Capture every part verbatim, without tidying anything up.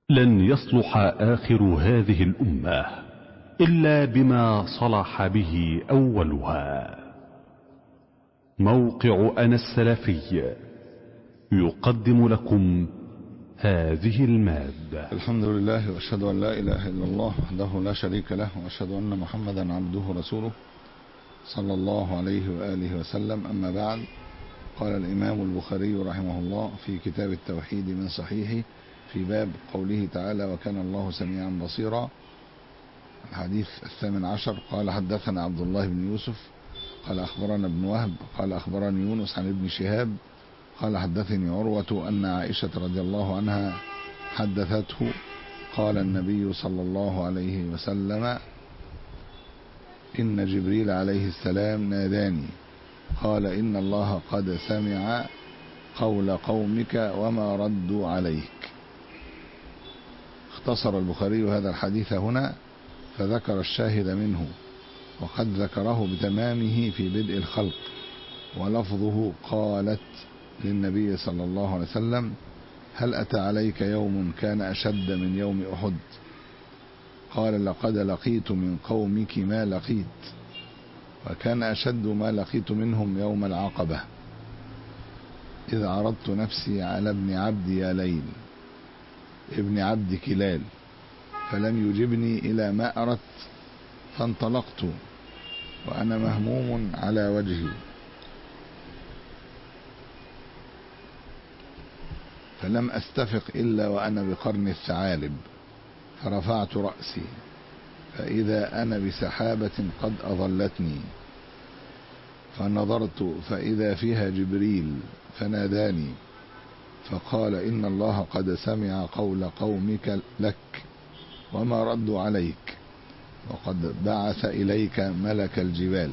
لن يصلح آخر هذه الأمة إلا بما صلح به أولها. موقع أنا السلفي يقدم لكم هذه المادة. الحمد لله، وأشهد أن لا إله إلا الله وحده لا شريك له، وأشهد أن محمدا عبده ورسوله صلى الله عليه وآله وسلم. أما بعد، قال الإمام البخاري رحمه الله في كتاب التوحيد من صحيحه في باب قوله تعالى: وكان الله سميعا بصيرا. الحديث الثامن عشر: قال حدثنا عبد الله بن يوسف قال أخبرنا ابن وهب قال أخبرني يونس عن ابن شهاب قال حدثني عروة أن عائشة رضي الله عنها حدثته قال النبي صلى الله عليه وسلم: إن جبريل عليه السلام ناداني قال إن الله قد سمع قول قومك وما ردوا عليك. اختصر البخاري هذا الحديث هنا فذكر الشاهد منه، وقد ذكره بتمامه في بدء الخلق، ولفظه: قالت للنبي صلى الله عليه وسلم: هل أتى عليك يوم كان أشد من يوم أحد؟ قال: لقد لقيت من قومك ما لقيت، وكان أشد ما لقيت منهم يوم العقبة إذ عرضت نفسي على ابن عبد ياليل ابن عبد كلال فلم يجبني إلى ما أردت، فانطلقت وأنا مهموم على وجهي، فلم أستفق إلا وأنا بقرن الثعالب، فرفعت رأسي فإذا أنا بسحابة قد أظلتني، فنظرت فإذا فيها جبريل فناداني فقال: إن الله قد سمع قول قومك لك وما ردوا عليك، وقد بعث إليك ملك الجبال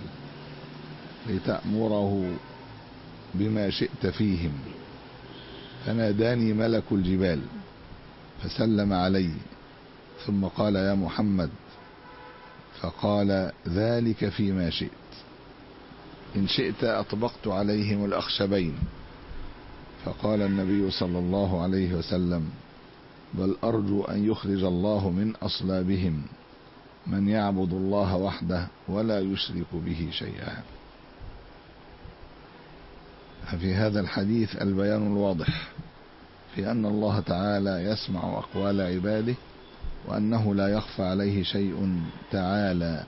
لتأمره بما شئت فيهم. فناداني ملك الجبال فسلم علي، ثم قال: يا محمد، فقال: ذلك فيما شئت، إن شئت أطبقت عليهم الأخشبين. فقال النبي صلى الله عليه وسلم: بل أرجو أن يخرج الله من أصلابهم من يعبد الله وحده ولا يشرك به شيئا. ففي هذا الحديث البيان الواضح في أن الله تعالى يسمع أقوال عباده، وأنه لا يخفى عليه شيء تعالى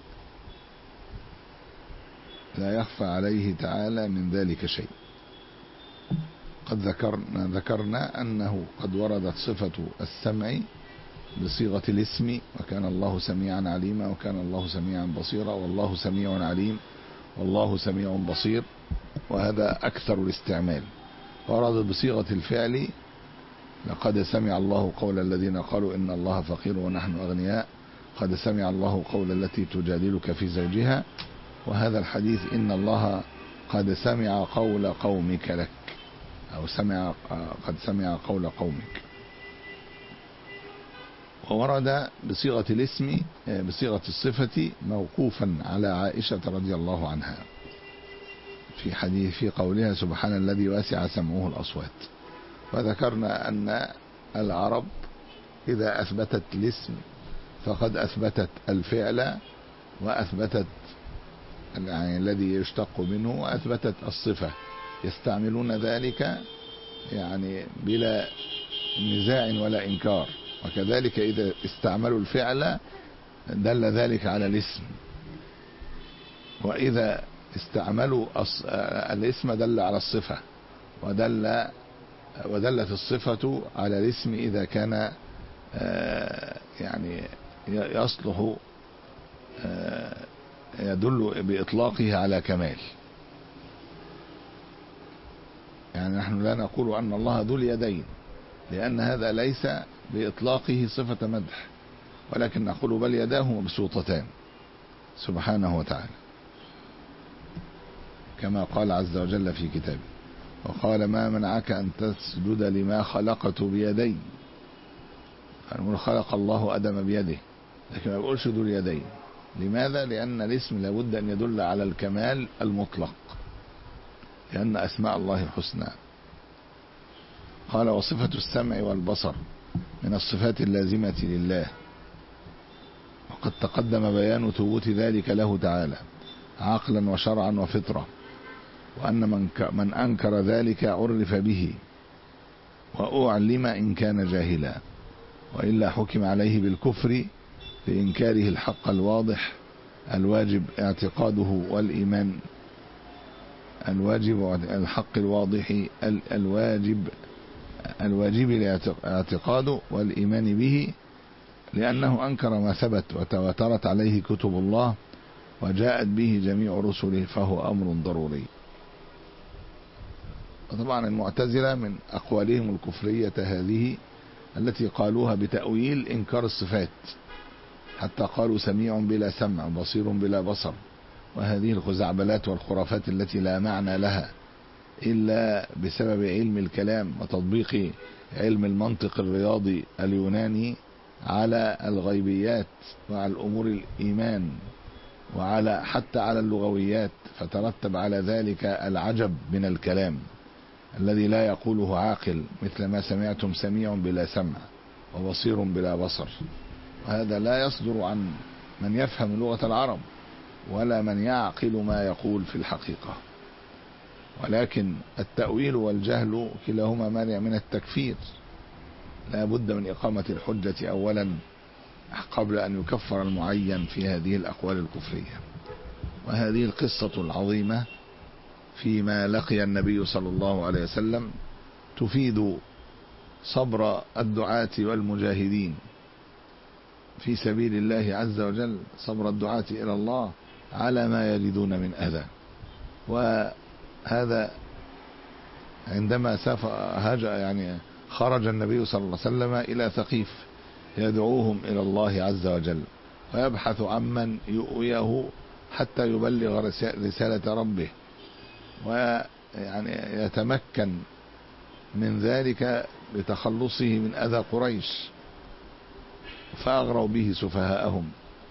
لا يخفى عليه تعالى من ذلك شيء. قد ذكرنا, ذكرنا أنه قد وردت صفة السمع بصيغة الاسم: وكان الله سميعا عليما، وكان الله سميعا بصيرا، والله سميع عليم، والله سميع بصير، وهذا أكثر الاستعمال. وردت بصيغة الفعل: لقد سمع الله قول الذين قالوا إن الله فقير ونحن أغنياء، قد سمع الله قول التي تجادلك في زوجها. وهذا الحديث: إن الله قد سمع قول قومك لك، أو سمع قد سمع قول قومك. وورد بصيغة الاسم بصيغة الصفة موقوفا على عائشة رضي الله عنها في حديث في قولها: سبحان الذي واسع سمعه الأصوات. وذكرنا أن العرب إذا أثبتت الاسم فقد أثبتت الفعل، وأثبتت يعني الذي يشتق منه، وأثبتت الصفة، يستعملون ذلك يعني بلا نزاع ولا إنكار. وكذلك إذا استعملوا الفعل دل ذلك على الاسم، وإذا استعملوا الاسم دل على الصفة، ودل ودلت الصفة على الاسم إذا كان يعني يصلح يدل بإطلاقه على كمال. يعني نحن لا نقول أن الله ذو اليدين، لأن هذا ليس بإطلاقه صفة مدح، ولكن نقول بل يداه مبسوطتان سبحانه وتعالى، كما قال عز وجل في كتابه: وقال: ما منعك أن تسجد لما خلقت بيدي. فنقول خلق الله آدم بيده، لكن ما بقولش ذو اليدين. لماذا؟ لأن الاسم لابد أن يدل على الكمال المطلق، لأن أسماء الله حسنى. قال: وصفة السمع والبصر من الصفات اللازمة لله، وقد تقدم بيان ثبوت ذلك له تعالى عقلا وشرعا وفطرة، وأن من, من أنكر ذلك عرف به وأعلم إن كان جاهلا، وإلا حكم عليه بالكفر لإنكاره الحق الواضح الواجب اعتقاده والإيمان الواجب الحق الواضح الواجب الواجب الاعتقاد والإيمان به، لأنه أنكر ما ثبت وتواترت عليه كتب الله وجاءت به جميع رسله، فهو أمر ضروري. وطبعا المعتزلة من أقوالهم الكفرية هذه التي قالوها بتأويل إنكار الصفات، حتى قالوا سميع بلا سمع بصير بلا بصر، وهذه الخزعبلات والخرافات التي لا معنى لها إلا بسبب علم الكلام وتطبيق علم المنطق الرياضي اليوناني على الغيبيات وعلى الأمور الإيمان وعلى حتى على اللغويات، فترتب على ذلك العجب من الكلام الذي لا يقوله عاقل، مثل ما سمعتم سميع بلا سمع وبصير بلا بصر. وهذا لا يصدر عن من يفهم لغة العرب ولا من يعقل ما يقول في الحقيقة، ولكن التأويل والجهل كلاهما مانع من التكفير. لا بد من إقامة الحجة أولا قبل أن يكفر المعين في هذه الأقوال الكفرية. وهذه القصة العظيمة فيما لقي النبي صلى الله عليه وسلم تفيد صبر الدعاة والمجاهدين في سبيل الله عز وجل، صبر الدعاة إلى الله على ما يجدون من أذى. وهذا عندما سافر يعني خرج النبي صلى الله عليه وسلم إلى ثقيف يدعوهم إلى الله عز وجل ويبحث عمن يؤويه حتى يبلغ رسالة ربه ويعني يتمكن من ذلك بتخلصه من أذى قريش، فأغروا به سفهاءهم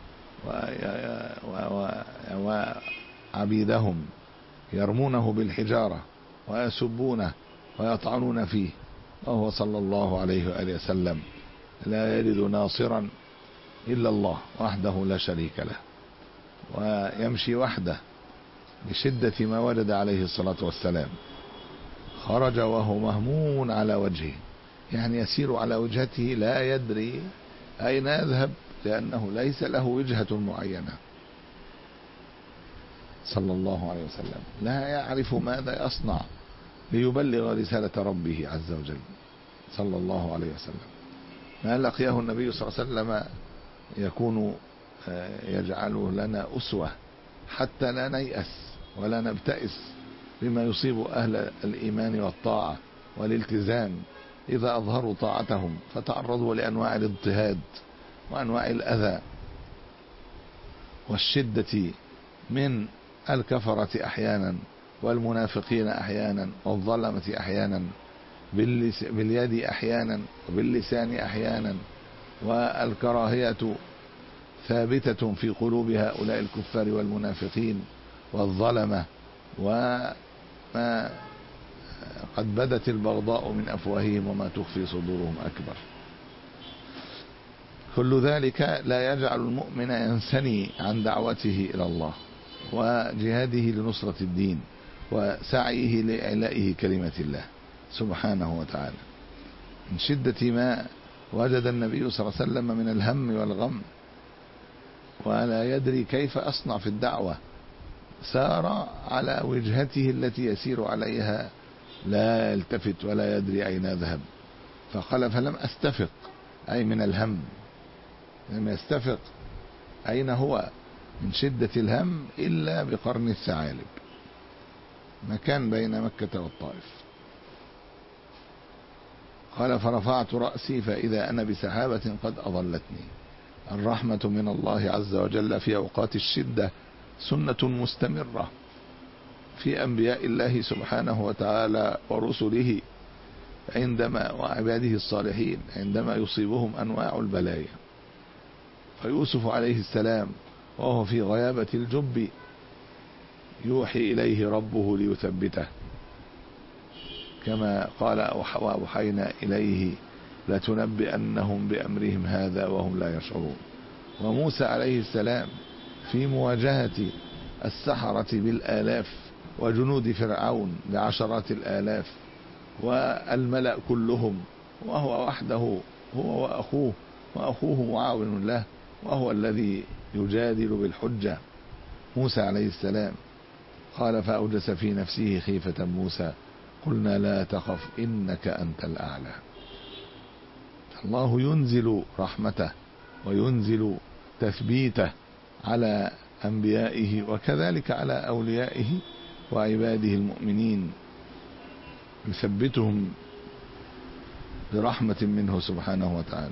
وعبيدهم يرمونه بالحجارة ويسبونه ويطعنون فيه، وهو صلى الله عليه وآله وسلم لا يجد ناصرا إلا الله وحده لا شريك له، ويمشي وحده بشدة ما وجد عليه الصلاة والسلام. خرج وهو مهموم على وجهه، يعني يسير على وجهته لا يدري أين يذهب، لأنه ليس له وجهة معينة صلى الله عليه وسلم، لا يعرف ماذا يصنع ليبلغ رسالة ربه عز وجل صلى الله عليه وسلم. ما لقيه النبي صلى الله عليه وسلم يكون يجعله لنا أسوة حتى لا نيأس ولا نبتئس بما يصيب أهل الإيمان والطاعة والالتزام إذا أظهروا طاعتهم فتعرضوا لأنواع الاضطهاد وأنواع الأذى والشدة من الكفرة أحيانا والمنافقين أحيانا والظلمة أحيانا باليد أحيانا وباللسان أحيانا، والكراهية ثابتة في قلوب هؤلاء الكفار والمنافقين والظلمة، وما قد بدت البغضاء من أفواههم وما تخفي صدورهم أكبر. كل ذلك لا يجعل المؤمن ينثني عن دعوته إلى الله وجهاده لنصرة الدين وسعيه لإعلائه كلمة الله سبحانه وتعالى. من شدة ما وجد النبي صلى الله عليه وسلم من الهم والغم ولا يدري كيف أصنع في الدعوة، سار على وجهته التي يسير عليها لا يلتفت ولا يدري أين يذهب، فقال فلم أستفق، أي من الهم لم يستفق أين هو من شدة الهم إلا بقرن الثعالب، مكان بين مكة والطائف. قال فرفعت رأسي فإذا أنا بسحابة قد أظلتني. الرحمة من الله عز وجل في أوقات الشدة سنة مستمرة في أنبياء الله سبحانه وتعالى ورسله عندما وعباده الصالحين عندما يصيبهم أنواع البلايا. فيوسف عليه السلام وهو في غيابة الجب يوحي إليه ربه ليثبته، كما قال وأوحينا إليه لتنبئنهم بأمرهم هذا وهم لا يشعرون. وموسى عليه السلام في مواجهة السحرة بالآلاف وجنود فرعون بعشرات الآلاف والملأ كلهم، وهو وحده هو وأخوه، وأخوه معاون له، وهو الذي يجادل بالحجة موسى عليه السلام. قال فأوجس في نفسه خيفة موسى قلنا لا تخف إنك أنت الأعلى. الله ينزل رحمته وينزل تثبيته على أنبيائه وكذلك على أوليائه وعباده المؤمنين، يثبتهم برحمة منه سبحانه وتعالى.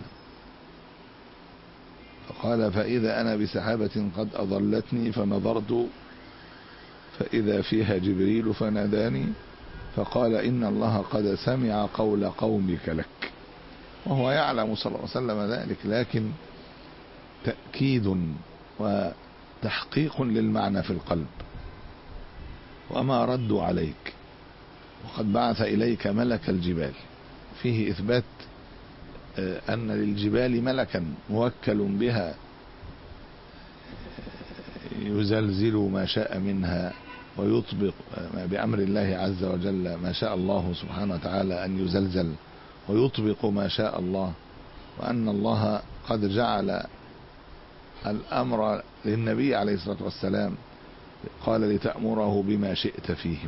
فقال فإذا أنا بسحابة قد أضلتني فنظرت فإذا فيها جبريل فناداني فقال إن الله قد سمع قول قومك لك. وهو يعلم صلى الله عليه وسلم ذلك، لكن تأكيد وتحقيق للمعنى في القلب. وما ردوا عليك وقد بعث إليك ملك الجبال، فيه إثبات أن للجبال ملكا موكل بها يزلزل ما شاء منها ويطبق بأمر الله عز وجل ما شاء الله سبحانه وتعالى أن يزلزل، ويطبق ما شاء الله. وأن الله قد جعل الأمر للنبي عليه الصلاة والسلام، قال لتأمره بما شئت فيهم.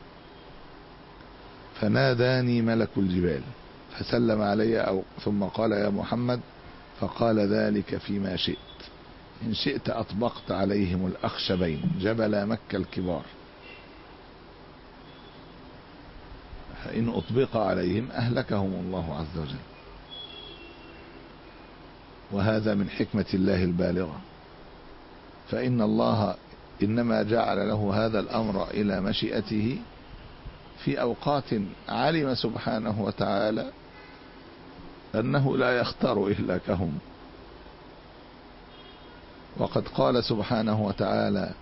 فناداني ملك الجبال فسلم علي أو ثم قال يا محمد، فقال ذلك فيما شئت، إن شئت أطبقت عليهم الأخشبين جبل مكة الكبار، فإن أطبق عليهم أهلكهم الله عز وجل. وهذا من حكمة الله البالغة، فإن الله إنما جعل له هذا الأمر إلى مشيئته في أوقات علم سبحانه وتعالى أنه لا يختار إهلاكهم. وقد قال سبحانه وتعالى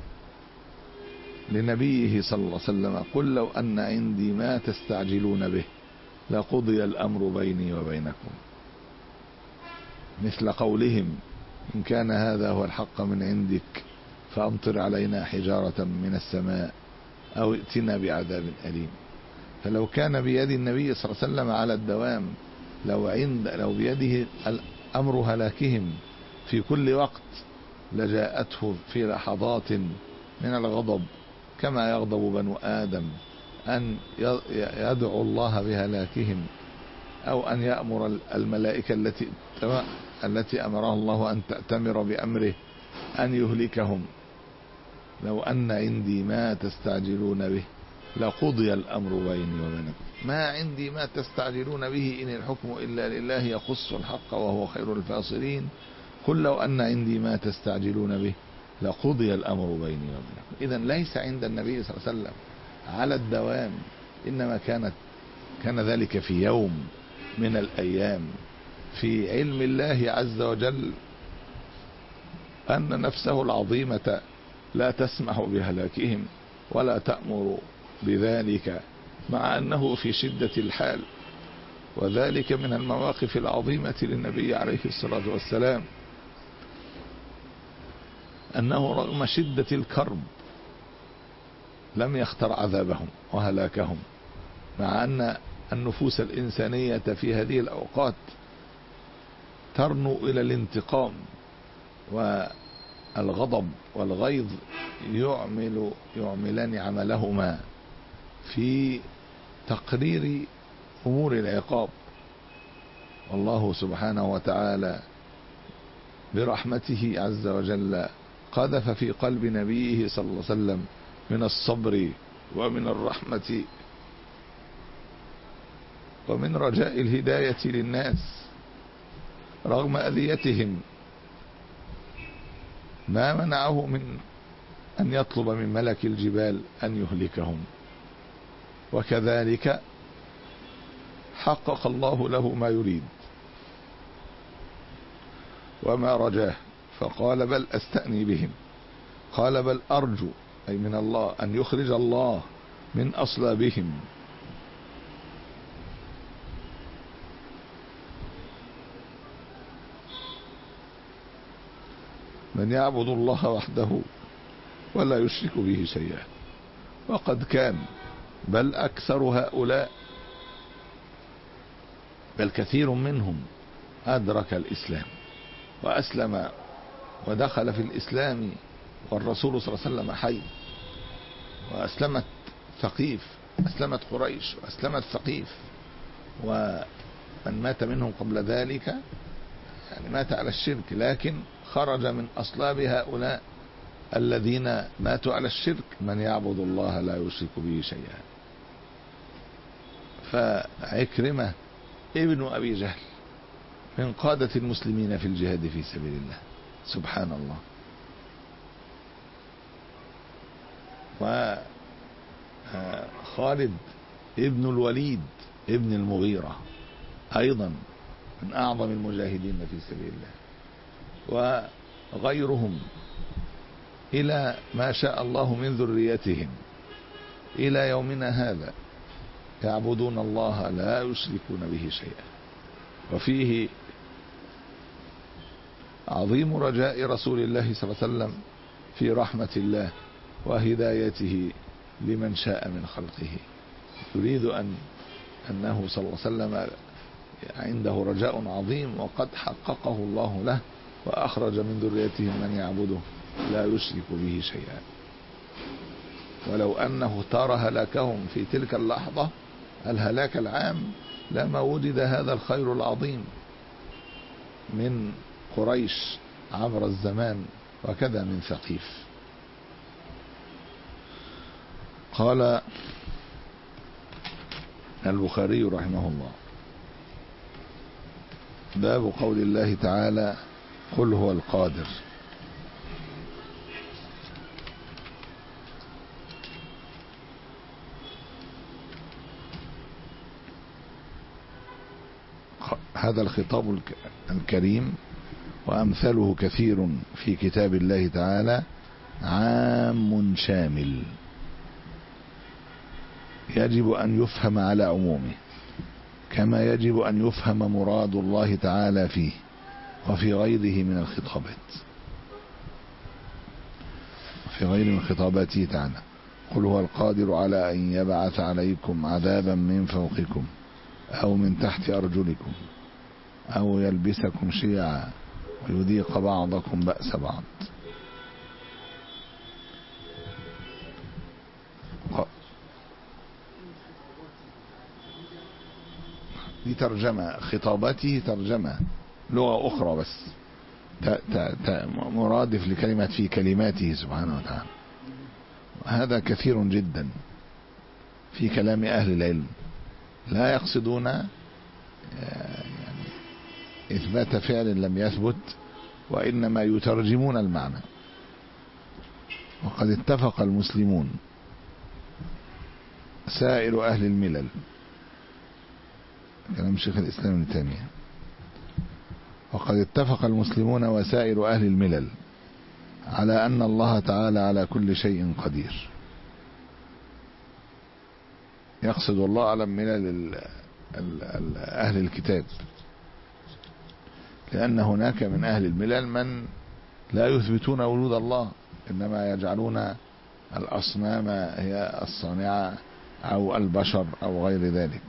لنبيه صلى الله عليه وسلم قل لو أن عندي ما تستعجلون به لقضي الأمر بيني وبينكم، مثل قولهم إن كان هذا هو الحق من عندك فأمطر علينا حجارة من السماء أو ائتنا بعذاب أليم. فلو كان بيد النبي صلى الله عليه وسلم على الدوام، لو عند لو بيده أمر هلاكهم في كل وقت لجاءته في لحظات من الغضب كما يغضب بنو آدم أن يدعو الله بهلاكهم، أو أن يأمر الملائكة التي التي أمره الله أن تأتمر بأمره أن يهلكهم. لو أن عندي ما تستعجلون به لقضي الأمر بيني وبينكم، ما عندي ما تستعجلون به إن الحكم إلا لله يقص الحق وهو خير الفاصلين. قل لو أن عندي ما تستعجلون به لقضي الأمر بيني وبينكم. إذن ليس عند النبي صلى الله عليه وسلم على الدوام، إنما كانت كان ذلك في يوم من الأيام في علم الله عز وجل أن نفسه العظيمة لا تسمح بهلاكهم ولا تأمر بذلك، مع أنه في شدة الحال. وذلك من المواقف العظيمة للنبي عليه الصلاة والسلام أنه رغم شدة الكرب لم يختر عذابهم وهلاكهم، مع أن النفوس الإنسانية في هذه الأوقات ترنو إلى الانتقام، والغضب والغيظ يعمل يعملان عملهما في تقرير أمور العقاب. والله سبحانه وتعالى برحمته عز وجل قذف في قلب نبيه صلى الله عليه وسلم من الصبر ومن الرحمة ومن رجاء الهداية للناس رغم أذيتهم ما منعه من أن يطلب من ملك الجبال أن يهلكهم. وكذلك حقق الله له ما يريد وما رجاه، فقال بل أستأني بهم، قال بل أرجو أي من الله أن يخرج الله من أصلابهم من يعبد الله وحده ولا يشرك به شيئا. وقد كان بل أكثر هؤلاء بل كثير منهم أدرك الإسلام وأسلم ودخل في الإسلام والرسول صلى الله عليه وسلم حي، وأسلمت ثقيف، أسلمت قريش وأسلمت ثقيف، ومن مات منهم قبل ذلك يعني مات على الشرك، لكن خرج من أصلاب هؤلاء الذين ماتوا على الشرك من يعبد الله لا يشرك به شيئا. فعكرمة ابن أبي جهل من قادة المسلمين في الجهاد في سبيل الله، سبحان الله. وخالد ابن الوليد ابن المغيرة أيضا من أعظم المجاهدين في سبيل الله، وغيرهم إلى ما شاء الله من ذريتهم إلى يومنا هذا يعبدون الله لا يشركون به شيئا. وفيه عظيم رجاء رسول الله صلى الله عليه وسلم في رحمة الله وهدايته لمن شاء من خلقه. يريد أن أنه صلى الله عليه وسلم عنده رجاء عظيم وقد حققه الله له، وأخرج من ذريتهم من يعبده لا يشرك به شيئا. ولو أنه اختار هلاكهم في تلك اللحظة الهلاك العام لما وجد هذا الخير العظيم من قريش عبر الزمان وكذا من ثقيف. قال البخاري رحمه الله: باب قول الله تعالى: قل هو القادر. هذا الخطاب الكريم وأمثله كثير في كتاب الله تعالى عام شامل، يجب أن يفهم على عمومه، كما يجب أن يفهم مراد الله تعالى فيه وفي غيره من الخطابات، في غير من خطاباته تعالى. قل هو القادر على أن يبعث عليكم عذابا من فوقكم أو من تحت أرجلكم أو يلبسكم شيعا ويذيق بعضكم بأس بعض. دي ترجمة، خطابته ترجمة لغة أخرى بس مرادف لكلمة في كلماته سبحانه وتعالى. هذا كثير جدا في كلام أهل العلم، لا يقصدون يعني إثبات فعل لم يثبت، وإنما يترجمون المعنى. وقد اتفق المسلمون سائر أهل الملل، كلام شيخ الإسلام ابن تيمية، وقد اتفق المسلمون وسائر أهل الملل على أن الله تعالى على كل شيء قدير. يقصد الله على ملل أهل الكتاب، لأن هناك من أهل الملل من لا يثبتون وجود الله، إنما يجعلون الأصنام هي الصانعة أو البشر أو غير ذلك.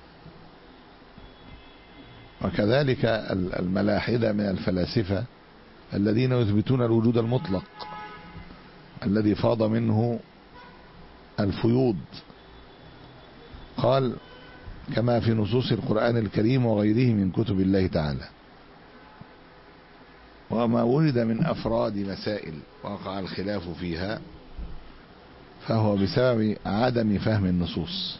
وكذلك الملاحدة من الفلاسفة الذين يثبتون الوجود المطلق الذي فاض منه الفيوض. قال: كما في نصوص القرآن الكريم وغيره من كتب الله تعالى. وما ولد من أفراد مسائل وقع الخلاف فيها فهو بسبب عدم فهم النصوص،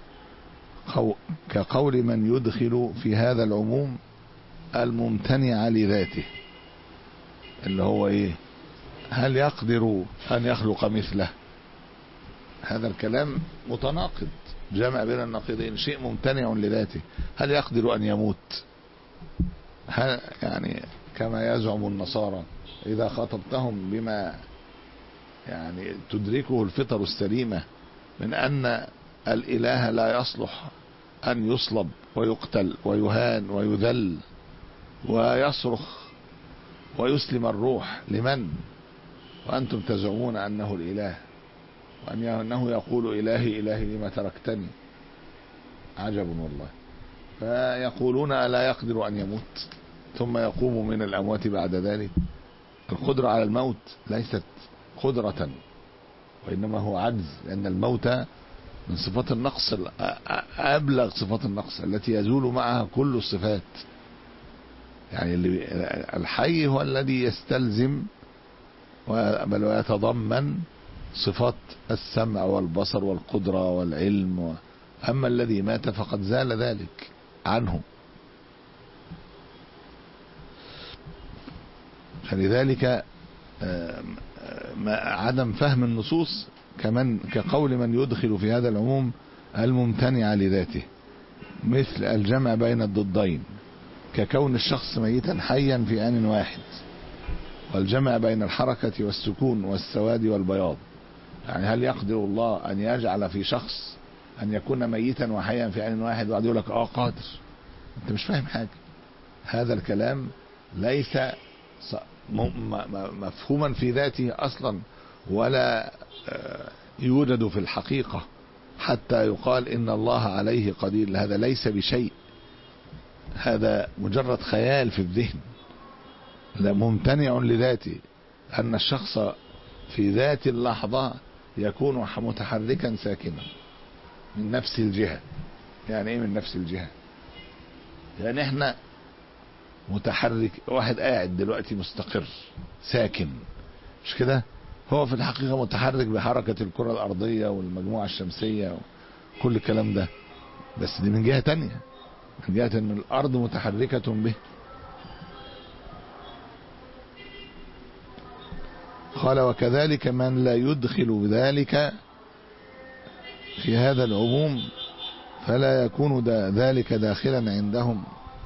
كقول من يدخل في هذا العموم الممتنع لذاته، اللي هو ايه؟ هل يقدر أن يخلق مثله؟ هذا الكلام متناقض، جمع بين النقيضين. شيء ممتنع لذاته، هل يقدر أن يموت؟ هل يعني كما يزعم النصارى إذا خاطبتهم بما يعني تدركه الفطر السليمة من أن الإله لا يصلح أن يصلب ويقتل ويهان ويذل ويصرخ ويسلم الروح لمن وأنتم تزعمون أنه الإله وأنه يقول إلهي إلهي لما تركتني. عجب والله. فيقولون ألا يقدر أن يموت ثم يقوم من الأموات بعد ذلك. القدرة على الموت ليست قدرة وإنما هو عجز، لأن الموت من صفات النقص، أبلغ صفات النقص التي يزول معها كل الصفات. يعني اللي الحي هو الذي يستلزم بل ويتضمن صفات السمع والبصر والقدرة والعلم، أما الذي مات فقد زال ذلك عنه. فلذلك عدم فهم النصوص كمن كقول من يدخل في هذا العموم الممتنع لذاته، مثل الجمع بين الضدين ككون الشخص ميتا حيا في آن واحد، والجمع بين الحركة والسكون والسواد والبياض. يعني هل يقدر الله أن يجعل في شخص أن يكون ميتا وحيا في آن واحد؟ وقعد يقول لك اه قادر. انت مش فاهم حاجة. هذا الكلام ليس مفهوما في ذاته أصلا، ولا يوجد في الحقيقة حتى يقال إن الله عليه قدير. هذا ليس بشيء، هذا مجرد خيال في الذهن، لا ممتنع لذاته. أن الشخص في ذات اللحظة يكون متحركا ساكنا من نفس الجهة. يعني ايه من نفس الجهة؟ يعني احنا متحرك، واحد قاعد دلوقتي مستقر ساكن، مش كده؟ هو في الحقيقة متحرك بحركة الكرة الأرضية والمجموعة الشمسية وكل الكلام ده، بس دي من جهة تانية، من جهة ان الأرض متحركة به. قال وكذلك من لا يدخل ذلك في هذا العموم فلا يكون دا ذلك داخلا عندهم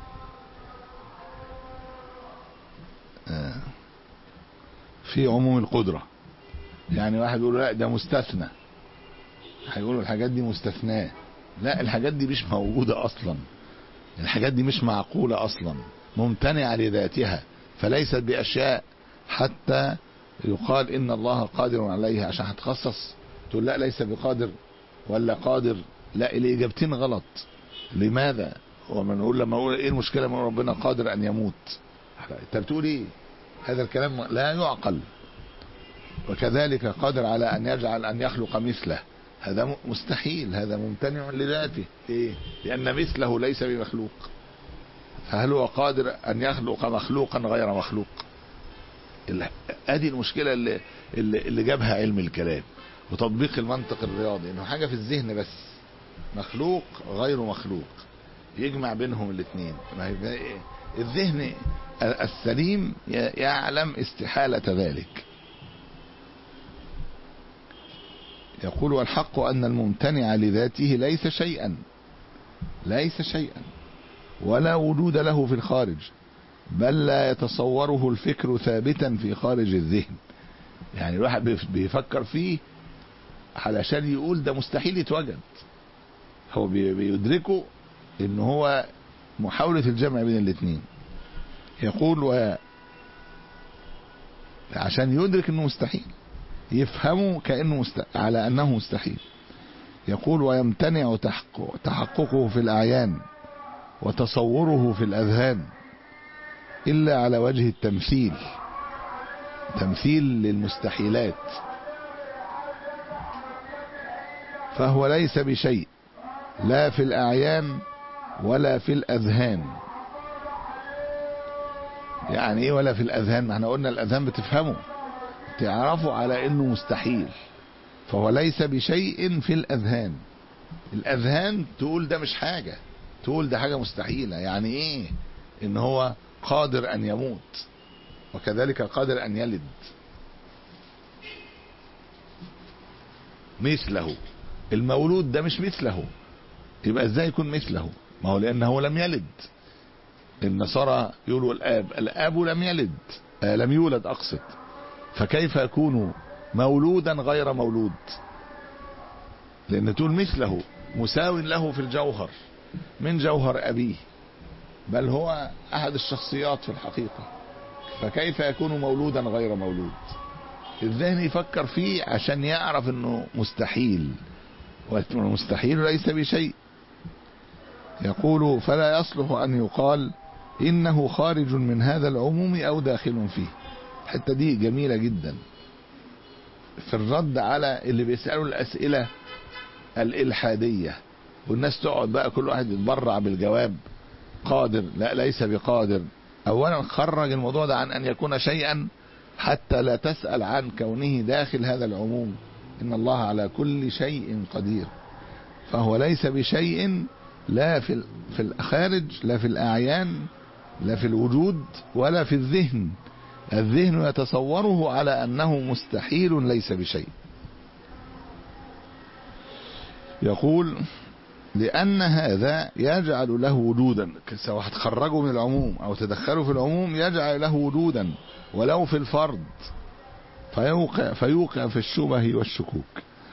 في عموم القدرة. يعني واحد يقول لا ده مستثنى، هيقولوا الحاجات دي مستثناة. لا، الحاجات دي مش موجودة أصلا، الحاجات دي مش معقولة أصلا، ممتنعة لذاتها، فليست بأشياء حتى يقال إن الله قادر عليها. عشان هتخصص تقول لا ليس بقادر ولا قادر، لا، الإجابتين غلط. لماذا؟ ومن نقول لما نقول ايه المشكلة من ربنا قادر أن يموت، انت بتقول ايه؟ هذا الكلام لا يعقل. وكذلك قادر على أن يجعل أن يخلق مثله، هذا مستحيل، هذا ممتنع لذاته. ليه؟ لأن مثله ليس بمخلوق. فهل هو قادر أن يخلق مخلوقا غير مخلوق؟ هذه المشكلة اللي, اللي جابها علم الكلام وتطبيق المنطق الرياضي، انه حاجة في الذهن بس، مخلوق غير مخلوق، يجمع بينهم الاثنين. الذهن السليم يعلم استحالة ذلك. يقول والحق أن الممتنع لذاته ليس شيئا، ليس شيئا ولا وجود له في الخارج، بل لا يتصوره الفكر ثابتا في خارج الذهن. يعني الواحد بيفكر فيه علشان يقول ده مستحيل يتوجد، هو بيدركه ان هو محاولة الجمع بين الاثنين. يقول و عشان يدرك انه مستحيل، يفهمه كأنه مست... على انه مستحيل. يقول ويمتنع تحقق... تحققه في الأعيان وتصوره في الأذهان إلا على وجه التمثيل، تمثيل للمستحيلات. فهو ليس بشيء لا في الأعيان ولا في الأذهان. يعني ايه ولا في الأذهان؟ احنا قلنا الأذهان بتفهمه، تعرفوا على انه مستحيل. فهو ليس بشيء في الأذهان. الأذهان تقول ده مش حاجة، تقول ده حاجة مستحيلة. يعني ايه؟ ان هو قادر ان يموت، وكذلك قادر ان يلد مثله. المولود ده مش مثله، يبقى ازاي يكون مثله؟ ما هو لانه لم يلد. النصارى يقولوا الاب الاب لم يلد، آه لم يولد اقصد، فكيف يكون مولودا غير مولود؟ لان تقول مثله مساو له في الجوهر من جوهر ابيه، بل هو احد الشخصيات في الحقيقة. فكيف يكون مولودا غير مولود؟ الذهن يفكر فيه عشان يعرف انه مستحيل، والمستحيل ليس بشيء. يقول فلا يصلح ان يقال انه خارج من هذا العموم او داخل فيه. الحته دي جميله جدا في الرد على اللي بيسالوا الاسئله الالحاديه، والناس تقعد بقى كل واحد يتبرع بالجواب. قادر، لا ليس بقادر. اولا خرج الموضوع ده عن ان يكون شيئا حتى لا تسأل عن كونه داخل هذا العموم. ان الله على كل شيء قدير، فهو ليس بشيء لا في في الخارج، لا في الاعيان، لا في الوجود، ولا في الذهن. الذهن يتصوره على انه مستحيل ليس بشيء. يقول لأن هذا يجعل له وجودا، سواء تخرجوا من العموم أو تدخلوا في العموم يجعل له وجودا ولو في الفرد، فيوقع, فيوقع في الشبه والشكوك.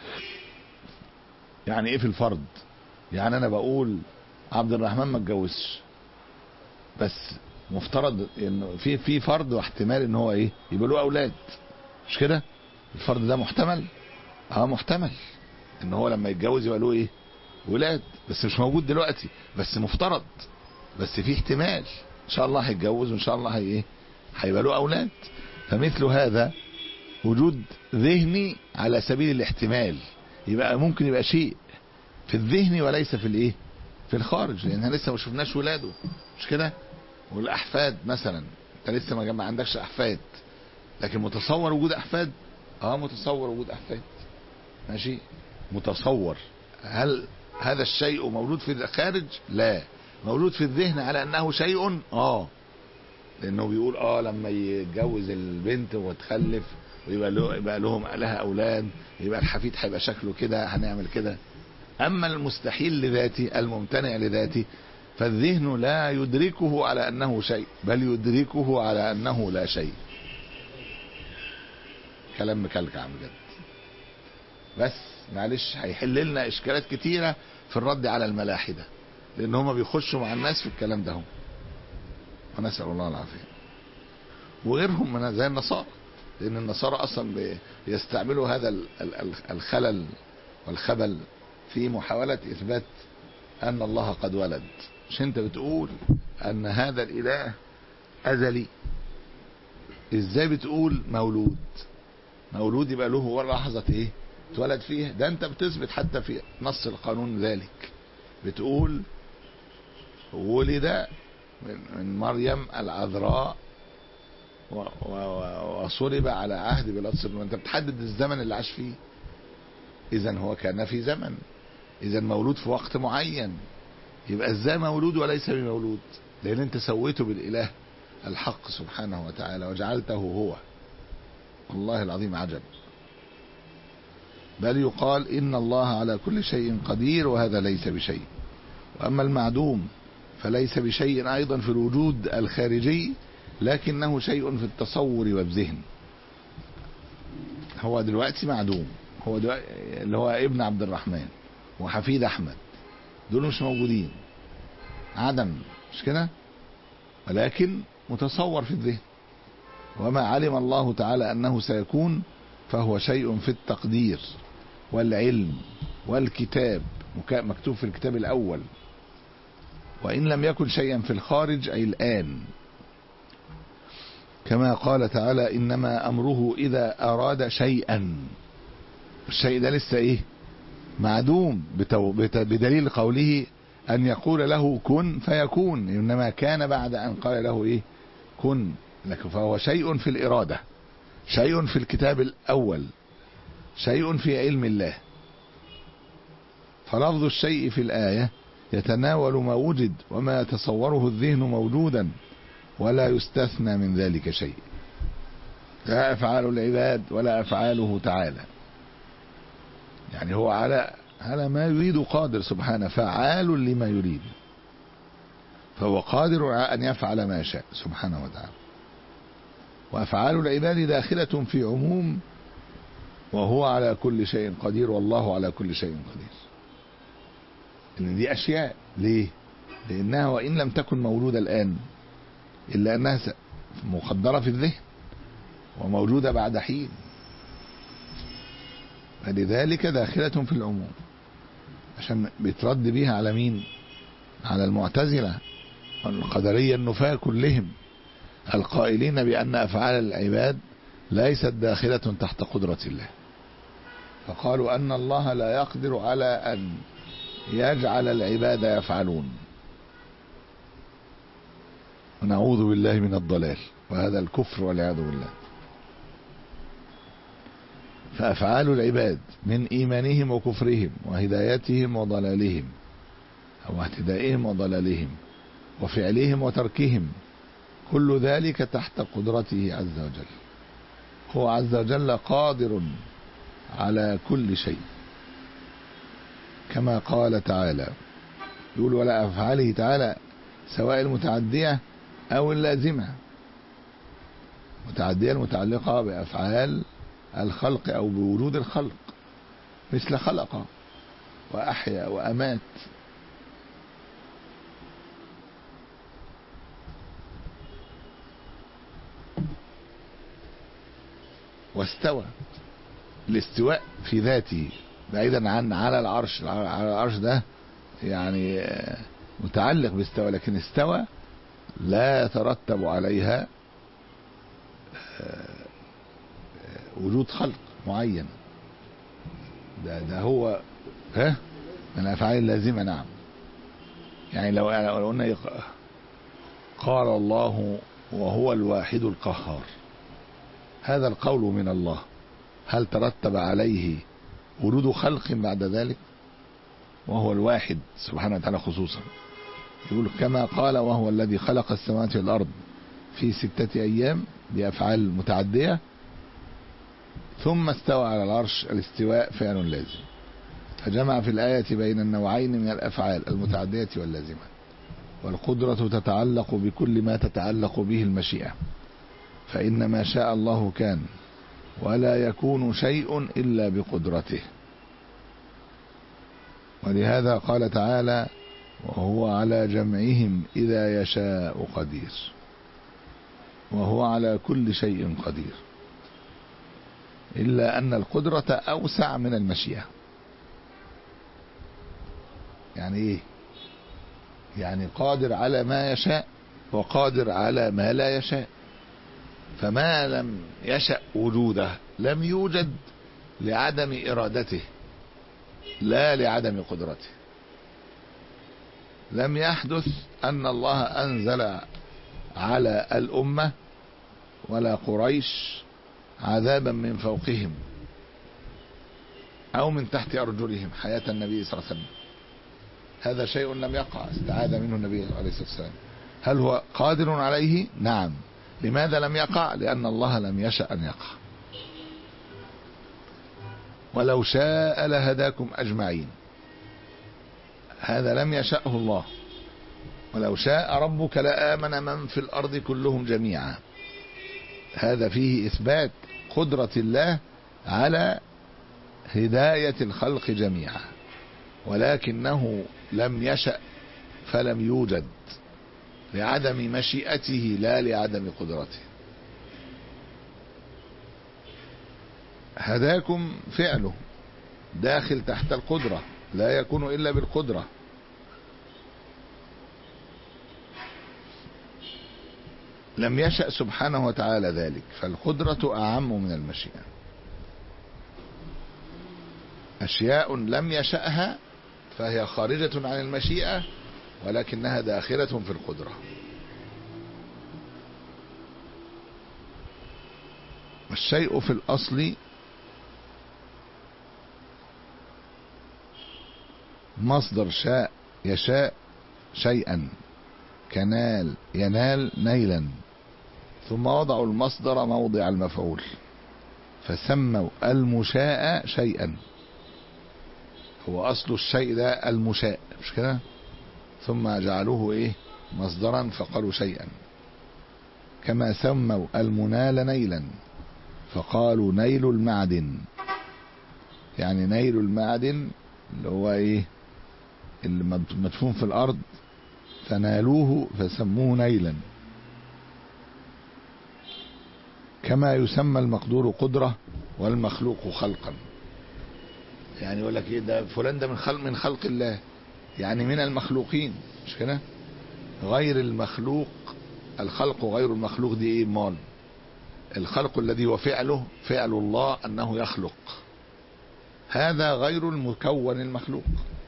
يعني إيه في الفرد؟ يعني أنا بقول عبد الرحمن ما اتجوزش، بس مفترض إنه في في فرد واحتمال إن هو إيه يبقى له أولاد، مش كده؟ الفرد ده محتمل؟ أه محتمل إن هو لما يتجوز يبقى له إيه؟ ولاد، بس مش موجود دلوقتي، بس مفترض، بس في احتمال ان شاء الله هيتجوز وان شاء الله هي ايه هيبقى له اولاد. فمثل هذا وجود ذهني على سبيل الاحتمال، يبقى ممكن يبقى شيء في الذهن وليس في الايه في الخارج، لان لسه ما شفناش ولاده، مش كده؟ والاحفاد مثلا، انت لسه ما ما عندكش احفاد، لكن متصور وجود احفاد. اه متصور وجود احفاد، ماشي، متصور. هل هذا الشيء مولود في الخارج؟ لا. مولود في الذهن على انه شيء، اه لانه بيقول اه لما يتجوز البنت وتخلف ويبقى له يبقى لهم لها اولاد، يبقى الحفيد هيبقى شكله كده، هنعمل كده. اما المستحيل لذاتي، الممتنع لذاتي، فالذهن لا يدركه على انه شيء، بل يدركه على انه لا شيء. كلام مكلكع بجد، بس معلش هيحل لنا اشكالات كتيره في الرد على الملاحده، لان هم بيخشوا مع الناس في الكلام ده، ونسال الله العافيه. وغيرهم من زي النصارى، لان النصارى اصلا بيستعملوا هذا الخلل والخبل في محاوله اثبات ان الله قد ولد. مش انت بتقول ان هذا الاله ازلي؟ ازاي بتقول مولود؟ مولود يبقى له هو لحظه ايه اتولد فيه؟ ده انت بتثبت حتى في نص القانون ذلك، بتقول ولد من مريم العذراء وصلب على عهد بيلاطس. انت بتحدد الزمن اللي عاش فيه، اذا هو كان في زمن، اذا مولود في وقت معين. يبقى ازاي مولود وليس بمولود؟ لان انت سويته بالاله الحق سبحانه وتعالى وجعلته هو. والله العظيم عجب. بل يقال إن الله على كل شيء قدير، وهذا ليس بشيء. وأما المعدوم فليس بشيء أيضا في الوجود الخارجي، لكنه شيء في التصور والذهن. هو دلوقتي معدوم، هو دلوقتي اللي هو ابن عبد الرحمن وحفيد أحمد، دول مش موجودين، عدم، مش كده؟ ولكن متصور في الذهن. وما علم الله تعالى أنه سيكون فهو شيء في التقدير والعلم والكتاب، مكتوب في الكتاب الأول. وإن لم يكن شيئا في الخارج أي الآن، كما قال تعالى إنما أمره إذا أراد شيئا. الشيء ده لسه إيه معدوم، بدليل قوله أن يقول له كن فيكون، إنما كان بعد أن قال له إيه كن. لكن فهو شيء في الإرادة، شيء في الكتاب الأول، شيء في علم الله. فلفظ الشيء في الآية يتناول ما وجد وما يتصوره الذهن موجودا، ولا يستثنى من ذلك شيء، لا أفعال العباد ولا أفعاله تعالى. يعني هو على على ما يريد قادر سبحانه، فعال لما يريد، فهو قادر أن يفعل ما شاء سبحانه وتعالى. وأفعال العباد داخلة في عموم وهو على كل شيء قدير، والله على كل شيء قدير. إن دي أشياء ليه؟ لأنها وإن لم تكن مولودة الآن إلا أنها مقدرة في الذهن وموجودة بعد حين، فلذلك داخلة في العموم، عشان بيترد بيها على مين؟ على المعتزلة والقدرية النفاة كلهم القائلين بأن أفعال العباد ليست داخلة تحت قدرة الله، فقالوا أن الله لا يقدر على أن يجعل العباد يفعلون، ونعوذ بالله من الضلال، وهذا الكفر والعياذ بالله. فأفعال العباد من إيمانهم وكفرهم وهدايتهم وضلالهم أو اهتدائهم وضلالهم وفعلهم وتركهم، كل ذلك تحت قدرته عز وجل. هو عز وجل قادر على كل شيء، كما قال تعالى، يقول ولا أفعاله تعالى سواء المتعدية أو اللازمة، متعدية المتعلقة بأفعال الخلق أو بوجود الخلق، مثل خلق وأحيا وأمات. واستوى، الاستواء في ذاته بعيدا عن على العرش، على العرش ده يعني متعلق باستوى، لكن استوى لا يترتب عليها وجود خلق معين، ده ده هو ها من الافعال اللازمه. نعم، يعني لو لو قلنا قال الله وهو الواحد القهار، هذا القول من الله، هل ترتب عليه وجود خلق بعد ذلك؟ وهو الواحد سبحانه وتعالى خصوصا، يقول كما قال وهو الذي خلق السماوات والأرض في ستة أيام بأفعال متعدية ثم استوى على العرش، الاستواء فعل لازم، فجمع في الآية بين النوعين من الأفعال المتعدية واللازمة. والقدرة تتعلق بكل ما تتعلق به المشيئة، فإن ما شاء الله كان، ولا يكون شيء إلا بقدرته. ولهذا قال تعالى وهو على جمعهم إذا يشاء قدير، وهو على كل شيء قدير، إلا أن القدرة أوسع من المشيئة. يعني إيه؟ يعني قادر على ما يشاء وقادر على ما لا يشاء، فما لم يشأ وجوده لم يوجد لعدم إرادته لا لعدم قدرته. لم يحدث أن الله أنزل على الأمة ولا قريش عذابا من فوقهم أو من تحت أرجلهم حياة النبي صلى الله عليه وسلم، هذا شيء لم يقع، استعاذ منه النبي عليه الصلاة والسلام. هل هو قادر عليه؟ نعم. لماذا لم يقع؟ لأن الله لم يشأ أن يقع. ولو شاء لهداكم أجمعين، هذا لم يشأه الله. ولو شاء ربك لآمن من في الأرض كلهم جميعا، هذا فيه إثبات قدرة الله على هداية الخلق جميعا، ولكنه لم يشأ فلم يوجد لعدم مشيئته لا لعدم قدرته. هداكم فعله داخل تحت القدرة، لا يكون إلا بالقدرة. لم يشأ سبحانه وتعالى ذلك، فالقدرة أعم من المشيئة. أشياء لم يشأها فهي خارجة عن المشيئة ولكنها داخلة في القدرة. والشيء في الأصل مصدر شاء يشاء شيئا، كنال ينال نيلا، ثم وضعوا المصدر موضع المفعول فسموا المشاء شيئا. هو أصل الشيء ده المشاء، مش كده؟ ثم جعلوه إيه؟ مصدرا فقالوا شيئا. كما سموا المنال نيلا فقالوا نيل المعدن، يعني نيل المعدن اللي هو إيه؟ اللي مدفون في الأرض، فنالوه فسموه نيلا. كما يسمى المقدور قدرة والمخلوق خلقا. يعني يقول لك ايه ده فلان ده من خلق من خلق الله، يعني من المخلوقين، مش كده؟ غير المخلوق، الخلق غير المخلوق دي ايه؟ مال الخلق الذي هو فعله فعل الله انه يخلق، هذا غير المكون المخلوق.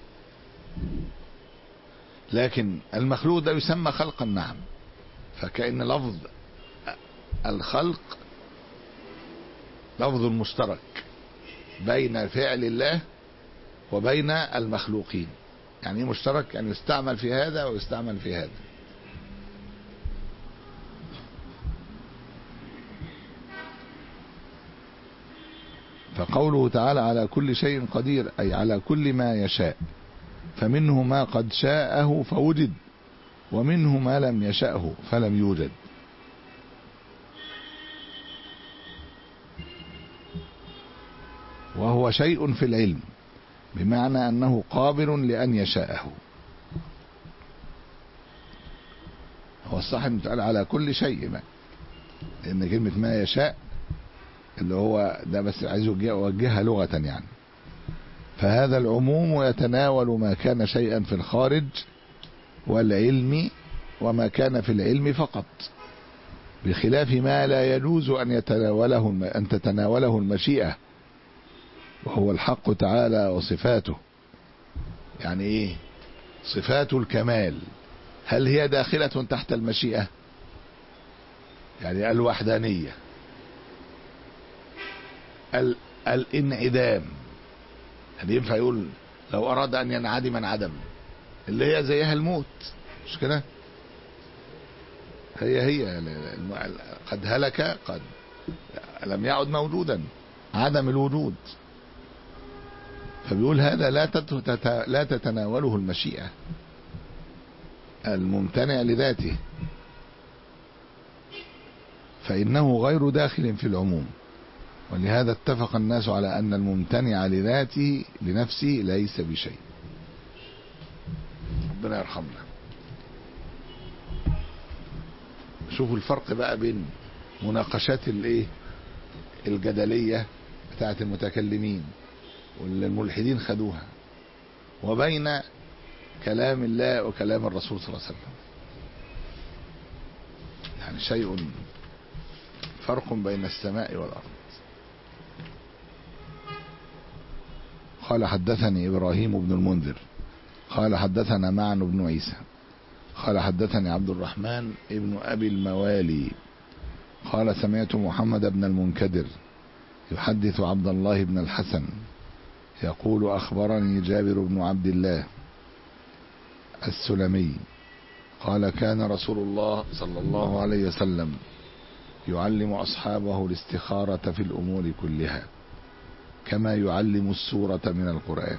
لكن المخلوق ده يسمى خلقا، نعم. فكأن لفظ الخلق لفظ مشترك بين فعل الله وبين المخلوقين. يعني ايه مشترك؟ يعني يستعمل في هذا ويستعمل في هذا. فقوله تعالى على كل شيء قدير أي على كل ما يشاء، فمنه ما قد شاءه فوجد، ومنه ما لم يشأه فلم يوجد. وهو شيء في العلم بمعنى أنه قابل لأن يشاءه. هو الصح أن يتقال على كل شيء ما، لأن كلمة ما يشاء اللي هو ده بس عايز يوجهها لغة يعني. فهذا العموم يتناول ما كان شيئا في الخارج والعلم وما كان في العلم فقط، بخلاف ما لا يجوز أن يتناوله أن تتناوله المشيئة، وهو الحق تعالى وصفاته. يعني ايه صفات الكمال؟ هل هي داخلة تحت المشيئة؟ يعني الوحدانية، الانعدام. يعني ينفع يقول لو أراد أن ينعدم انعدم، اللي هي زيها الموت، مش كده؟ هي هي قد هلك، قد لم يعد موجودا، عدم الوجود. فبيقول هذا لا لا تتناوله المشيئة، الممتنع لذاته، فإنه غير داخل في العموم. ولهذا اتفق الناس على أن الممتنع لذاته لنفسه ليس بشيء. ربنا يرحمنا. شوفوا الفرق بقى بين مناقشات الايه الجدلية بتاعت المتكلمين واللي الملحدين خدوها، وبين كلام الله وكلام الرسول صلى الله عليه وسلم. يعني شيء فرق بين السماء والأرض. قال حدثني إبراهيم بن المنذر قال حدثنا معن بن عيسى قال حدثني عبد الرحمن ابن أبي الموالي قال سمعت محمد بن المنكدر يحدث عبد الله بن الحسن يقول أخبرني جابر بن عبد الله السلمي قال كان رسول الله صلى الله عليه وسلم يعلم أصحابه الاستخارة في الأمور كلها كما يعلم السورة من القرآن.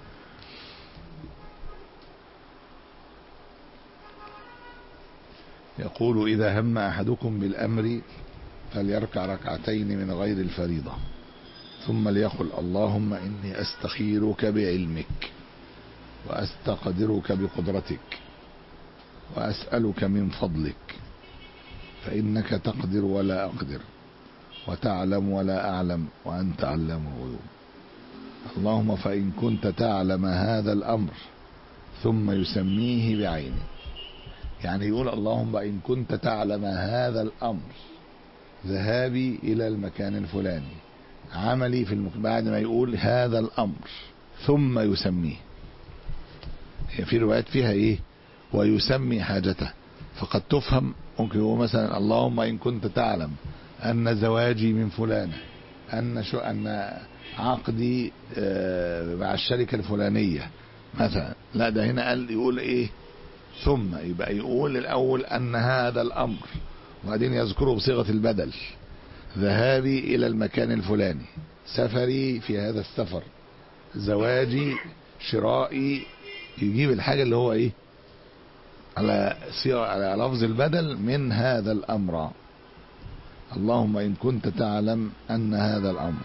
يقول إذا هم أحدكم بالأمر فليركع ركعتين من غير الفريضة ثم ليقل اللهم إني أستخيرك بعلمك وأستقدرك بقدرتك وأسألك من فضلك فإنك تقدر ولا أقدر وتعلم ولا أعلم وأنت علام الغيوب. اللهم فإن كنت تعلم هذا الأمر ثم يسميه بعينه. يعني يقول اللهم إن كنت تعلم هذا الأمر، ذهابي إلى المكان الفلاني، عملي في المكان، بعد ما يقول هذا الأمر ثم يسميه. في روايات فيها إيه ويسمي حاجته، فقد تفهم ممكن هو مثلا اللهم إن كنت تعلم أن زواجي من فلانة، أن شو أن عقدي مع الشركة الفلانية مثلا، لا ده هنا قال يقول إيه ثم، يبقى يقول الأول أن هذا الأمر وبعدين يذكره بصيغة البدل، ذهابي إلى المكان الفلاني، سفري في هذا السفر، زواجي، شرائي، يجيب الحاجة اللي هو إيه على صيغة على لفظ البدل من هذا الأمر. اللهم إن كنت تعلم أن هذا الأمر،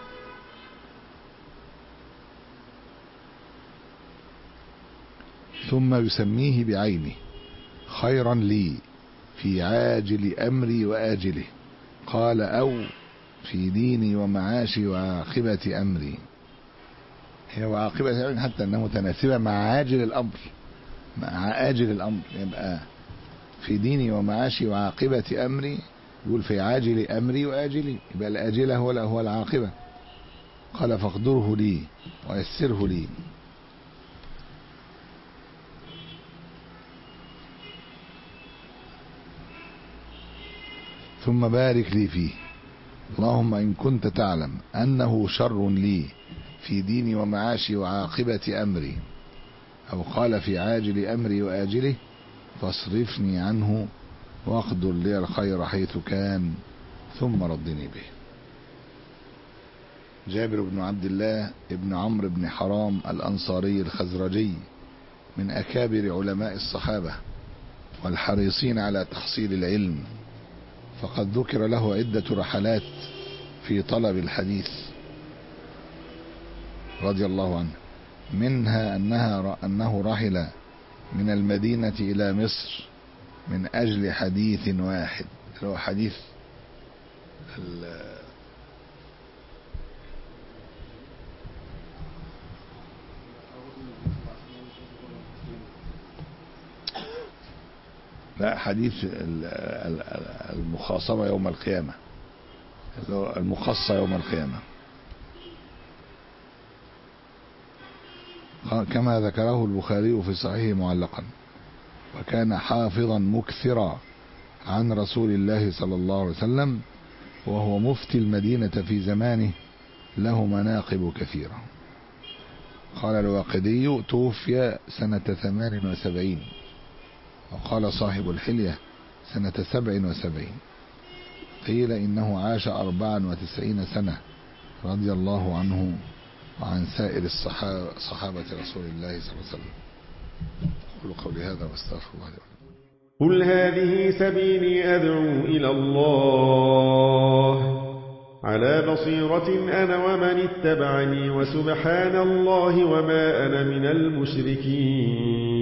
ثم يسميه بعينه خيرا لي في عاجل أمري وآجله قال أو في ديني ومعاشي وعاقبة أمري. هي وعاقبة أمري حتى أنها متناسبة مع عاجل الأمر مع آجل الأمر، يبقى في ديني ومعاشي وعاقبة أمري، يقول في عاجل أمري وآجلي، يبقى الآجلة هو هو العاقبة. قال فاقدره لي ويسره لي. ثم بارك لي فيه. اللهم إن كنت تعلم أنه شر لي في ديني ومعاشي وعاقبة أمري، أو قال في عاجل أمري وآجله، فاصرفني عنه واقدر لي الخير حيث كان ثم ردني به. جابر بن عبد الله ابن عمرو بن حرام الأنصاري الخزرجي من أكابر علماء الصحابة والحريصين على تحصيل العلم، فقد ذكر له عدة رحلات في طلب الحديث رضي الله عنه، منها أنها أنه رحل من المدينة إلى مصر من أجل حديث واحد، هو حديث لا حديث المخاصمة يوم القيامة، المخصة يوم القيامة، كما ذكره البخاري في صحيحه معلقا. وكان حافظا مكثرا عن رسول الله صلى الله عليه وسلم، وهو مفتي المدينة في زمانه، له مناقب كثيرة. قال الواقدي توفي سنة ثمان وسبعين، وقال صاحب الحلية سنة سبع وسبعين. قيل إنه عاش أربعا وتسعين سنة رضي الله عنه وعن سائر صحابة رسول الله صلى الله عليه وسلم. أقول قولي هذا واستغفر الله لي ولكم. قل هذه سبيلي أدعو إلى الله على بصيرة أنا ومن اتبعني، وسبحان الله وما أنا من المشركين.